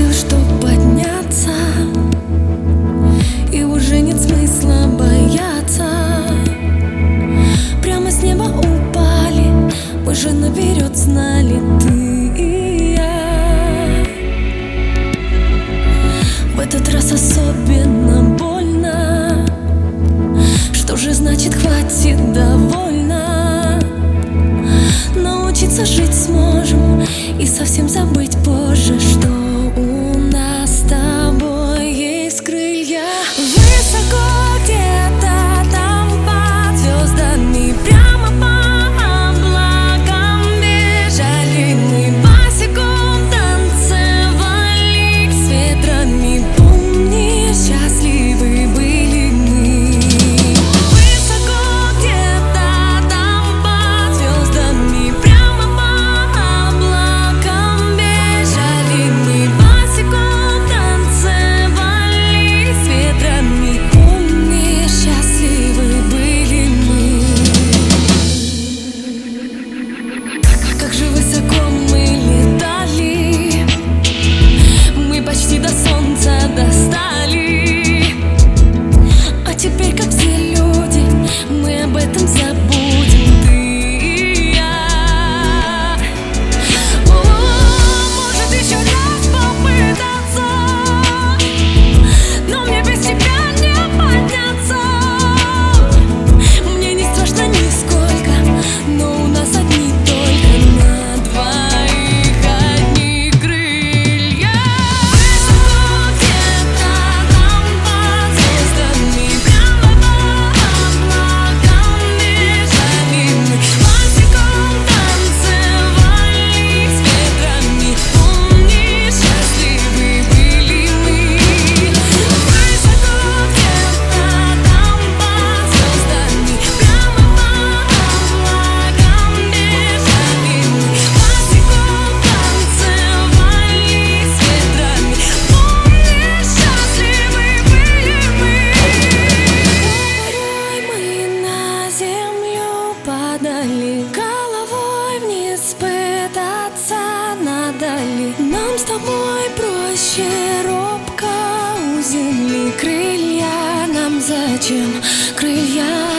силы, чтоб подняться, и уже нет смысла бояться. Прямо с неба упали, мы же наперед знали, ты и я. В этот раз особенно больно. Что же значит хватит, довольно? Научиться жить сможем и совсем забыть позже, что у нас с тобой есть крылья. Высоко где-то там под звездами, прямо по облакам бежали мы, босиком танцевали с ветрами. Помни, счастливы были мы. Высоко где-то там под звездами, прямо по облакам бежали мы, босиком танцевали с ветрами. Помни, счастливы были мы. Как же высоко мы летали, мы почти до солнца достали. А теперь, как все люди, мы об этом забудем, ты и я. Может еще раз попытаться, но мне без тебя не подняться. Мне не страшно нисколько, но у нас одни только на двоих одни крылья. Высоко где-то там под звездами, прямо по облакам бежали мы, босиком танцевали с ветрами. Помни, счастливы были мы. Высоко где-то там под звездами, прямо по облакам бежали мы, босиком танцевали с ветрами. Помни, счастливы были мы. Порой мы на землю падали, головой вниз пытаться надали. Нам с тобой проще робко у земли. Крылья нам зачем? Крылья